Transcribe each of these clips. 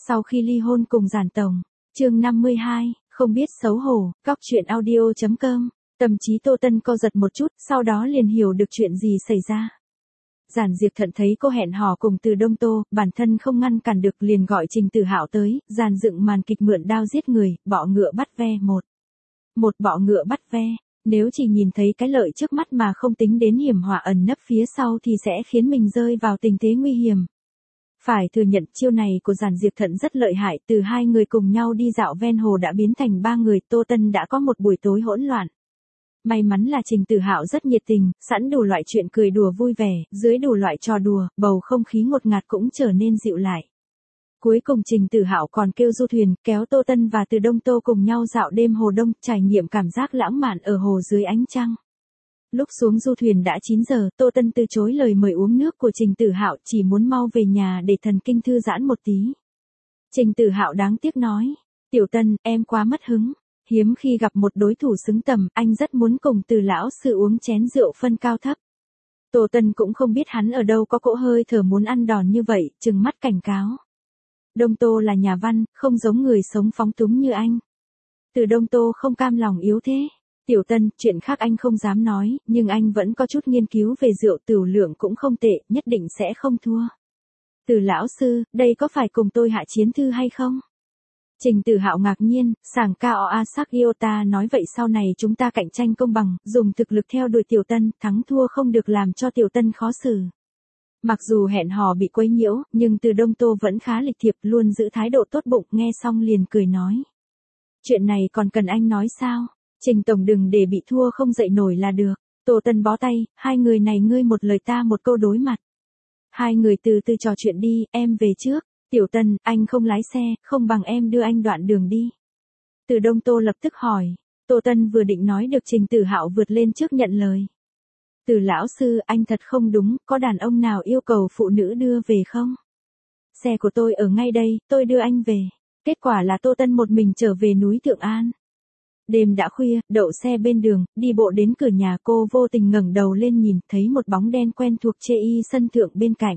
Sau khi ly hôn cùng Giản Tổng, chương 52, không biết xấu hổ, cóc truyện audio.com, tâm trí Tô Tân co giật một chút, sau đó liền hiểu được chuyện gì xảy ra. Giản Diệp Thận thấy cô hẹn hò cùng Từ Đông Tô, bản thân không ngăn cản được liền gọi Trình Tử Hạo tới, dàn dựng màn kịch mượn đao giết người, bọ ngựa bắt ve một bọ ngựa bắt ve. Nếu chỉ nhìn thấy cái lợi trước mắt mà không tính đến hiểm họa ẩn nấp phía sau thì sẽ khiến mình rơi vào tình thế nguy hiểm. Phải thừa nhận chiêu này của Giản Diệp Thận rất lợi hại, từ hai người cùng nhau đi dạo ven hồ đã biến thành ba người, Tô Tân đã có một buổi tối hỗn loạn. May mắn là Trình Tử Hạo rất nhiệt tình, sẵn đủ loại chuyện cười đùa vui vẻ, dưới đủ loại trò đùa, bầu không khí ngột ngạt cũng trở nên dịu lại. Cuối cùng Trình Tử Hạo còn kêu du thuyền, kéo Tô Tân và Từ Đông Tô cùng nhau dạo đêm hồ đông, trải nghiệm cảm giác lãng mạn ở hồ dưới ánh trăng. Lúc xuống du thuyền đã 9 giờ, Tô Tân từ chối lời mời uống nước của Trình Tử Hạo, chỉ muốn mau về nhà để thần kinh thư giãn một tí. Trình Tử Hạo đáng tiếc nói, "Tiểu Tân, em quá mất hứng. Hiếm khi gặp một đối thủ xứng tầm, anh rất muốn cùng Từ lão sư uống chén rượu phân cao thấp." Tô Tân cũng không biết hắn ở đâu có cỗ hơi thở muốn ăn đòn như vậy, trừng mắt cảnh cáo. Đông Tô là nhà văn, không giống người sống phóng túng như anh. Từ Đông Tô không cam lòng yếu thế. Tiểu Tân, chuyện khác anh không dám nói, nhưng anh vẫn có chút nghiên cứu về rượu, tửu lượng cũng không tệ, nhất định sẽ không thua. Từ lão sư, đây có phải cùng tôi hạ chiến thư hay không? Trình Tử Hạo ngạc nhiên, sảng cao Asak Iota nói vậy sau này chúng ta cạnh tranh công bằng, dùng thực lực theo đuổi Tiểu Tân, thắng thua không được làm cho Tiểu Tân khó xử. Mặc dù hẹn hò bị quấy nhiễu, nhưng Từ Đông Tô vẫn khá lịch thiệp, luôn giữ thái độ tốt bụng, nghe xong liền cười nói. Chuyện này còn cần anh nói sao? Trình Tổng đừng để bị thua không dậy nổi là được. Tô Tân bó tay, hai người này ngươi một lời ta một câu đối mặt. Hai người từ từ trò chuyện đi, em về trước. Tiểu Tân, anh không lái xe, không bằng em đưa anh đoạn đường đi. Từ Đông Tô lập tức hỏi. Tô Tân vừa định nói được Trình Tử Hạo vượt lên trước nhận lời. Từ lão sư, anh thật không đúng, có đàn ông nào yêu cầu phụ nữ đưa về không? Xe của tôi ở ngay đây, tôi đưa anh về. Kết quả là Tô Tân một mình trở về núi Thượng An. Đêm đã khuya, đậu xe bên đường, đi bộ đến cửa nhà, cô vô tình ngẩng đầu lên nhìn, thấy một bóng đen quen thuộc chê y sân thượng bên cạnh.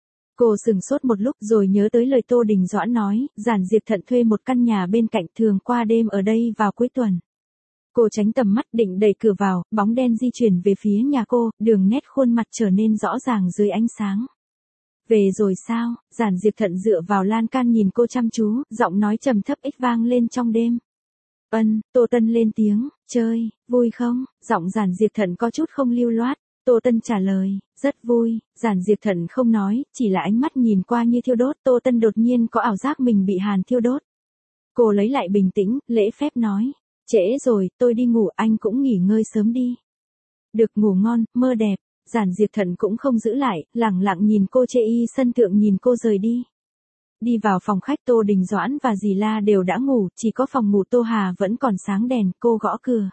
Cô sừng sốt một lúc rồi nhớ tới lời Tô Đình Doãn nói, Giản Diệp Thận thuê một căn nhà bên cạnh, thường qua đêm ở đây vào cuối tuần. Cô tránh tầm mắt định đẩy cửa vào, bóng đen di chuyển về phía nhà cô, đường nét khuôn mặt trở nên rõ ràng dưới ánh sáng. Về rồi sao? Giản Diệp Thận dựa vào lan can nhìn cô chăm chú, giọng nói trầm thấp ít vang lên trong đêm. Tô Tân lên tiếng, chơi, vui không? Giọng Giản Diệp Thận có chút không lưu loát. Tô Tân trả lời, rất vui. Giản Diệp Thận không nói, chỉ là ánh mắt nhìn qua như thiêu đốt. Tô Tân đột nhiên có ảo giác mình bị hàn thiêu đốt. Cô lấy lại bình tĩnh, lễ phép nói, trễ rồi, tôi đi ngủ, anh cũng nghỉ ngơi sớm đi. Được, ngủ ngon, mơ đẹp. Giản Diệp Thận cũng không giữ lại, lẳng lặng nhìn cô chê y sân thượng nhìn cô rời đi. Đi vào phòng khách, Tô Đình Doãn và dì La đều đã ngủ, chỉ có phòng ngủ Tô Hà vẫn còn sáng đèn, cô gõ cửa.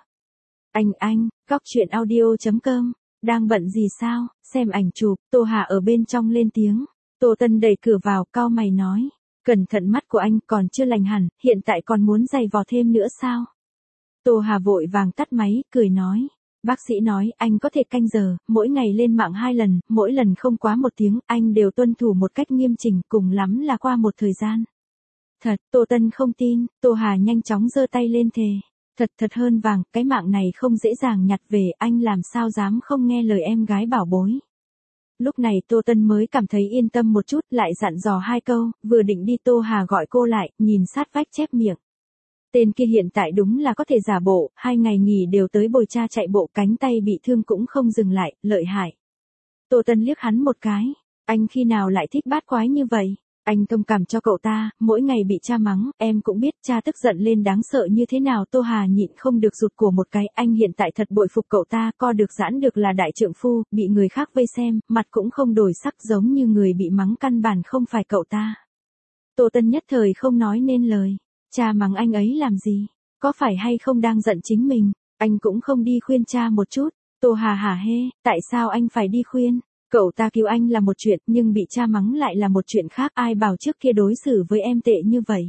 Anh, cóc truyện audio.com, đang bận gì sao? Xem ảnh chụp. Tô Hà ở bên trong lên tiếng. Tô Tân đẩy cửa vào, cau mày nói, cẩn thận mắt của anh còn chưa lành hẳn, hiện tại còn muốn giày vò thêm nữa sao? Tô Hà vội vàng tắt máy, cười nói. Bác sĩ nói, anh có thể canh giờ, mỗi ngày lên mạng 2 lần, mỗi lần không quá 1 tiếng, anh đều tuân thủ một cách nghiêm chỉnh, cùng lắm là qua một thời gian. Thật, Tô Tân không tin, Tô Hà nhanh chóng giơ tay lên thề. Thật hơn vàng, cái mạng này không dễ dàng nhặt về, anh làm sao dám không nghe lời em gái bảo bối. Lúc này Tô Tân mới cảm thấy yên tâm một chút, lại dặn dò 2 câu, vừa định đi Tô Hà gọi cô lại, nhìn sát vách chép miệng. Tên kia hiện tại đúng là có thể giả bộ, 2 ngày nghỉ đều tới bồi cha chạy bộ, cánh tay bị thương cũng không dừng lại, lợi hại. Tô Tân liếc hắn một cái, anh khi nào lại thích bát quái như vậy? Anh thông cảm cho cậu ta, mỗi ngày bị cha mắng, em cũng biết cha tức giận lên đáng sợ như thế nào. Tô Hà nhịn không được rụt cổ một cái, anh hiện tại thật bội phục cậu ta, co được giãn được là đại trượng phu, bị người khác vây xem, mặt cũng không đổi sắc giống như người bị mắng căn bản không phải cậu ta. Tô Tân nhất thời không nói nên lời. Cha mắng anh ấy làm gì? Có phải hay không đang giận chính mình? Anh cũng không đi khuyên cha một chút. Tô Hà hả hê, tại sao anh phải đi khuyên? Cậu ta cứu anh là một chuyện, nhưng bị cha mắng lại là một chuyện khác. Ai bảo trước kia đối xử với em tệ như vậy?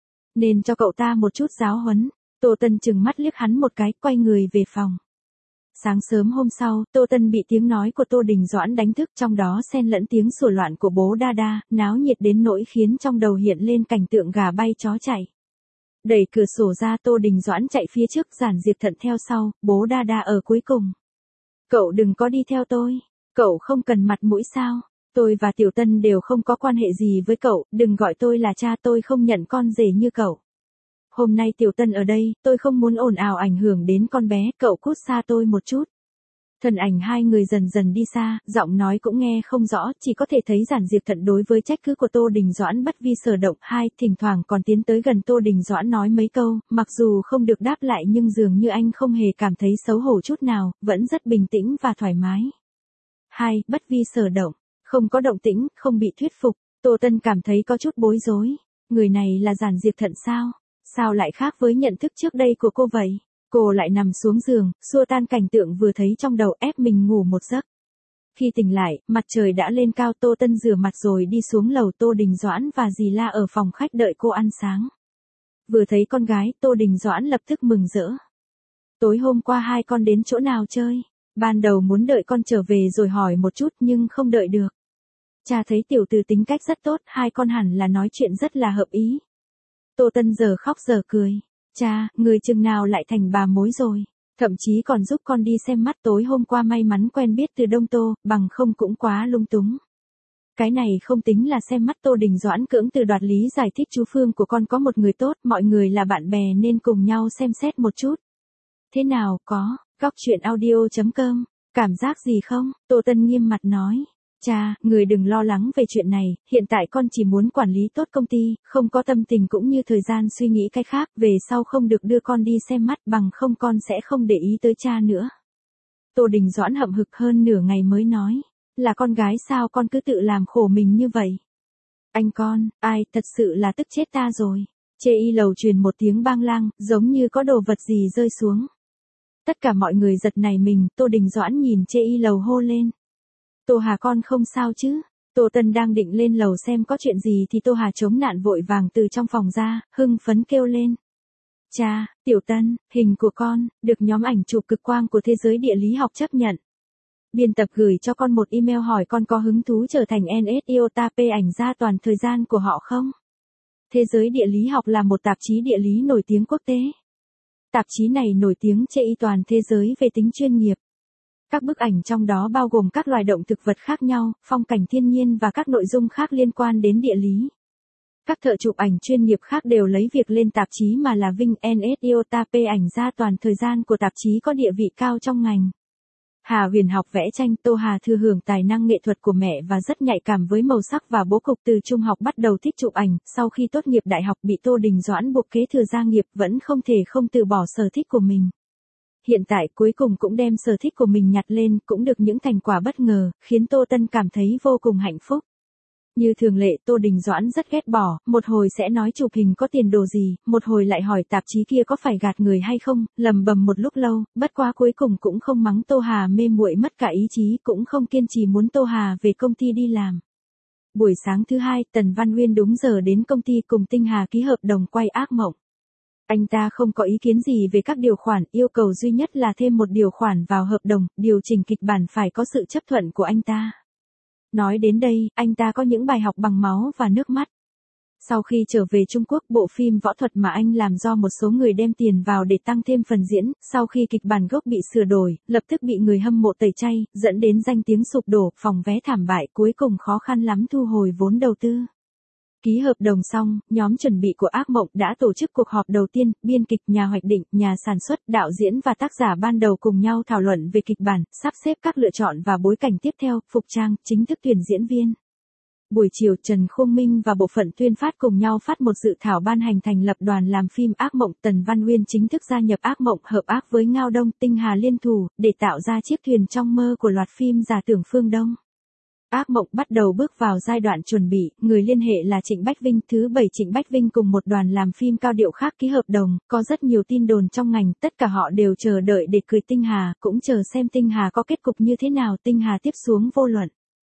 Nên cho cậu ta một chút giáo huấn. Tô Tân chừng mắt liếc hắn một cái, quay người về phòng. Sáng sớm hôm sau, Tô Tân bị tiếng nói của Tô Đình Doãn đánh thức, trong đó xen lẫn tiếng sủa loạn của bố đa đa, náo nhiệt đến nỗi khiến trong đầu hiện lên cảnh tượng gà bay chó chạy. Đẩy cửa sổ ra, Tô Đình Doãn chạy phía trước, Giản Diệp Thận theo sau, bố đa đa ở cuối cùng. Cậu đừng có đi theo tôi, cậu không cần mặt mũi sao, tôi và Tiểu Tân đều không có quan hệ gì với cậu, đừng gọi tôi là cha, tôi không nhận con rể như cậu. Hôm nay Tiểu Tân ở đây, tôi không muốn ồn ào ảnh hưởng đến con bé, cậu cút xa tôi một chút. Thân ảnh hai người dần dần đi xa, giọng nói cũng nghe không rõ, chỉ có thể thấy Giản Diệp Thận đối với trách cứ của Tô Đình Doãn bất vi sở động. Hai, thỉnh thoảng còn tiến tới gần Tô Đình Doãn nói mấy câu, mặc dù không được đáp lại nhưng dường như anh không hề cảm thấy xấu hổ chút nào, vẫn rất bình tĩnh và thoải mái. Hai, bất vi sở động, không có động tĩnh, không bị thuyết phục. Tô Tân cảm thấy có chút bối rối. Người này là Giản Diệp Thận sao? Sao lại khác với nhận thức trước đây của cô vậy? Cô lại nằm xuống giường, xua tan cảnh tượng vừa thấy trong đầu, ép mình ngủ một giấc. Khi tỉnh lại, mặt trời đã lên cao. Tô Tân rửa mặt rồi đi xuống lầu. Tô Đình Doãn và dì La ở phòng khách đợi cô ăn sáng. Vừa thấy con gái, Tô Đình Doãn lập tức mừng rỡ. Tối hôm qua hai con đến chỗ nào chơi? Ban đầu muốn đợi con trở về rồi hỏi một chút nhưng không đợi được. Cha thấy tiểu tử tính cách rất tốt, hai con hẳn là nói chuyện rất là hợp ý. Tô Tân giờ khóc giờ cười. Cha, người chừng nào lại thành bà mối rồi. Thậm chí còn giúp con đi xem mắt, tối hôm qua may mắn quen biết từ Đông Tô, bằng không cũng quá lung túng. Cái này không tính là xem mắt. Tô Đình Doãn cưỡng từ đoạt lý giải thích, chú Phương của con có một người tốt, mọi người là bạn bè nên cùng nhau xem xét một chút. Thế nào, có, coctruyện.audio.com, cảm giác gì không? Tô Tân nghiêm mặt nói. Cha, người đừng lo lắng về chuyện này, hiện tại con chỉ muốn quản lý tốt công ty, không có tâm tình cũng như thời gian suy nghĩ cái khác, về sau không được đưa con đi xem mắt, bằng không con sẽ không để ý tới cha nữa. Tô Đình Doãn hậm hực hơn nửa ngày mới nói, là con gái sao con cứ tự làm khổ mình như vậy? Anh con, ai, thật sự là tức chết ta rồi. Chê y lầu truyền một tiếng bang lang, giống như có đồ vật gì rơi xuống. Tất cả mọi người giật nảy mình, Tô Đình Doãn nhìn Chê y lầu hô lên. Tô Hà con không sao chứ? Tô Tân đang định lên lầu xem có chuyện gì thì Tô Hà chống nạn vội vàng từ trong phòng ra, hưng phấn kêu lên. Cha, Tiểu Tân, hình của con, được nhóm ảnh chụp cực quang của Thế giới Địa lý học chấp nhận. Biên tập gửi cho con một email hỏi con có hứng thú trở thành NSIOTP ảnh gia toàn thời gian của họ không? Thế giới Địa lý học là một tạp chí địa lý nổi tiếng quốc tế. Tạp chí này nổi tiếng trên toàn thế giới về tính chuyên nghiệp. Các bức ảnh trong đó bao gồm các loài động thực vật khác nhau, phong cảnh thiên nhiên và các nội dung khác liên quan đến địa lý. Các thợ chụp ảnh chuyên nghiệp khác đều lấy việc lên tạp chí mà là vinh. NSIOTP ảnh gia toàn thời gian của tạp chí có địa vị cao trong ngành. Hà Huyền học vẽ tranh. Tô Hà thừa hưởng tài năng nghệ thuật của mẹ và rất nhạy cảm với màu sắc và bố cục. Từ trung học bắt đầu thích chụp ảnh, sau khi tốt nghiệp đại học bị Tô Đình Doãn buộc kế thừa gia nghiệp, vẫn không thể không từ bỏ sở thích của mình. Hiện tại cuối cùng cũng đem sở thích của mình nhặt lên, cũng được những thành quả bất ngờ, khiến Tô Tân cảm thấy vô cùng hạnh phúc. Như thường lệ, Tô Đình Doãn rất ghét bỏ, một hồi sẽ nói chụp hình có tiền đồ gì, một hồi lại hỏi tạp chí kia có phải gạt người hay không, lầm bầm một lúc lâu, bất quá cuối cùng cũng không mắng Tô Hà mê muội mất cả ý chí, cũng không kiên trì muốn Tô Hà về công ty đi làm. Buổi sáng thứ hai, Tần Văn Uyên đúng giờ đến công ty cùng Tinh Hà ký hợp đồng quay Ác Mộng. Anh ta không có ý kiến gì về các điều khoản, yêu cầu duy nhất là thêm một điều khoản vào hợp đồng, điều chỉnh kịch bản phải có sự chấp thuận của anh ta. Nói đến đây, anh ta có những bài học bằng máu và nước mắt. Sau khi trở về Trung Quốc, bộ phim võ thuật mà anh làm do một số người đem tiền vào để tăng thêm phần diễn, sau khi kịch bản gốc bị sửa đổi, lập tức bị người hâm mộ tẩy chay, dẫn đến danh tiếng sụp đổ, phòng vé thảm bại, cuối cùng khó khăn lắm thu hồi vốn đầu tư. Ký hợp đồng xong, nhóm chuẩn bị của Ác Mộng đã tổ chức cuộc họp đầu tiên, biên kịch, nhà hoạch định, nhà sản xuất, đạo diễn và tác giả ban đầu cùng nhau thảo luận về kịch bản, sắp xếp các lựa chọn và bối cảnh tiếp theo, phục trang, chính thức tuyển diễn viên. Buổi chiều, Trần Khung Minh và bộ phận tuyên phát cùng nhau phát một dự thảo ban hành thành lập đoàn làm phim Ác Mộng. Tần Văn Uyên chính thức gia nhập Ác Mộng, hợp ác với Ngao Đông, Tinh Hà liên thủ, để tạo ra chiếc thuyền trong mơ của loạt phim Giả tưởng Phương Đông. Ác Mộng bắt đầu bước vào giai đoạn chuẩn bị, người liên hệ là Trịnh Bách Vinh. Thứ bảy, Trịnh Bách Vinh cùng một đoàn làm phim cao điệu khác ký hợp đồng, có rất nhiều tin đồn trong ngành, tất cả họ đều chờ đợi để cười Tinh Hà, cũng chờ xem Tinh Hà có kết cục như thế nào. Tinh Hà tiếp xuống vô luận.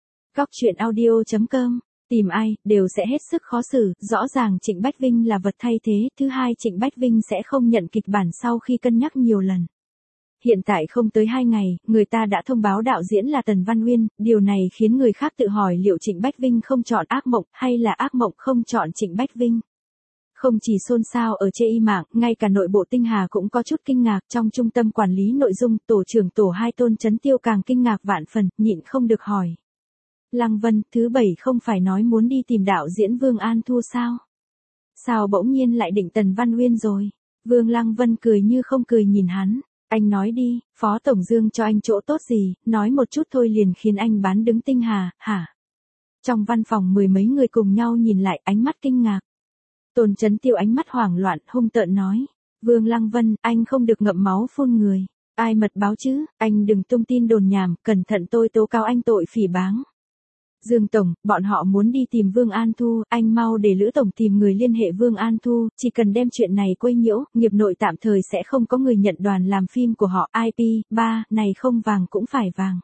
Coctruyện.audio.com, tìm ai, đều sẽ hết sức khó xử, rõ ràng Trịnh Bách Vinh là vật thay thế. Thứ hai, Trịnh Bách Vinh sẽ không nhận kịch bản sau khi cân nhắc nhiều lần. Hiện tại không tới 2 ngày, người ta đã thông báo đạo diễn là Tần Văn Uyên, điều này khiến người khác tự hỏi liệu Trịnh Bách Vinh không chọn ác mộng, hay là ác mộng không chọn Trịnh Bách Vinh. Không chỉ xôn xao ở chê y mạng, ngay cả nội bộ Tinh Hà cũng có chút kinh ngạc. Trong trung tâm quản lý nội dung, tổ trưởng tổ 2 Tôn Chấn Tiêu càng kinh ngạc vạn phần, nhịn không được hỏi. Lăng Vân, thứ 7 không phải nói muốn đi tìm đạo diễn Vương An Thu sao? Sao bỗng nhiên lại định Tần Văn Uyên rồi? Vương Lăng Vân cười như không cười nhìn hắn. Anh nói đi, Phó Tổng Dương cho anh chỗ tốt gì, nói một chút thôi liền khiến anh bán đứng Tinh Hà, hả? Trong văn phòng mười mấy người cùng nhau nhìn lại, ánh mắt kinh ngạc. Tôn Chấn Tiêu ánh mắt hoảng loạn, hung tợn nói. Vương Lăng Vân, anh không được ngậm máu phun người. Ai mật báo chứ, anh đừng tung tin đồn nhảm, cẩn thận tôi tố cáo anh tội phỉ báng. Dương Tổng, bọn họ muốn đi tìm Vương An Thu, anh mau để Lữ Tổng tìm người liên hệ Vương An Thu, chỉ cần đem chuyện này quấy nhiễu, nghiệp nội tạm thời sẽ không có người nhận đoàn làm phim của họ. IP, 3, này không vàng cũng phải vàng.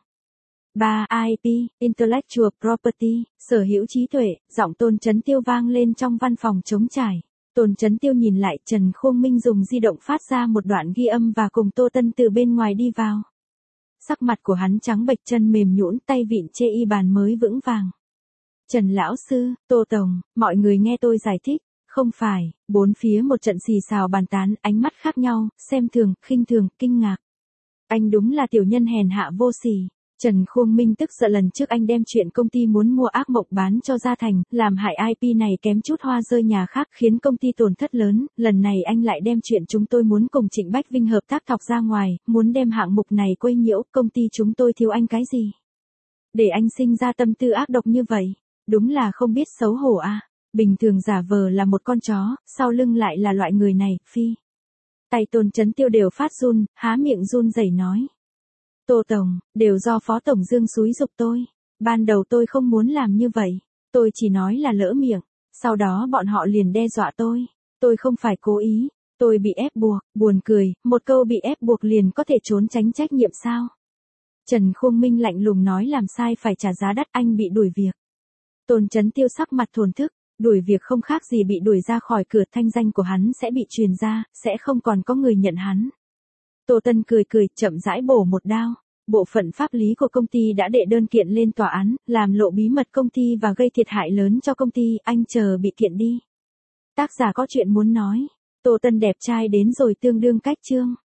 3. IP, Intellectual Property, sở hữu trí tuệ, giọng Tôn Chấn Tiêu vang lên trong văn phòng trống trải. Tôn Chấn Tiêu nhìn lại, Trần Khuông Minh dùng di động phát ra một đoạn ghi âm và cùng Tô Tân từ bên ngoài đi vào. Sắc mặt của hắn trắng bệch, chân mềm nhũn, tay vịn chê y bàn mới vững vàng. Trần lão sư, Tô Tổng, mọi người nghe tôi giải thích. Không phải, bốn phía một trận xì xào bàn tán, ánh mắt khác nhau, xem thường, khinh thường, kinh ngạc. Anh đúng là tiểu nhân hèn hạ vô sỉ. Trần Khuông Minh tức giận, lần trước anh đem chuyện công ty muốn mua ác mộng bán cho Gia Thành, làm hại IP này kém chút hoa rơi nhà khác, khiến công ty tổn thất lớn, lần này anh lại đem chuyện chúng tôi muốn cùng Trịnh Bách Vinh hợp tác thọc ra ngoài, muốn đem hạng mục này quấy nhiễu, công ty chúng tôi thiếu anh cái gì? Để anh sinh ra tâm tư ác độc như vậy, đúng là không biết xấu hổ à, bình thường giả vờ là một con chó, sau lưng lại là loại người này, phi. Tay Tôn Chấn Tiêu đều phát run, há miệng run rẩy nói. Tô Tổng, đều do Phó Tổng Dương xúi giục tôi. Ban đầu tôi không muốn làm như vậy. Tôi chỉ nói là lỡ miệng. Sau đó bọn họ liền đe dọa tôi. Tôi không phải cố ý. Tôi bị ép buộc. Buồn cười, một câu bị ép buộc liền có thể trốn tránh trách nhiệm sao? Trần Khuông Minh lạnh lùng nói, làm sai phải trả giá đắt, anh bị đuổi việc. Tôn Chấn Tiêu sắc mặt thổn thức. Đuổi việc không khác gì bị đuổi ra khỏi cửa, thanh danh của hắn sẽ bị truyền ra, sẽ không còn có người nhận hắn. Tô Tân cười cười, chậm rãi bổ một đao. Bộ phận pháp lý của công ty đã đệ đơn kiện lên tòa án, làm lộ bí mật công ty và gây thiệt hại lớn cho công ty, anh chờ bị kiện đi. Tác giả có chuyện muốn nói. Tô Tân đẹp trai đến rồi, tương đương cách chương.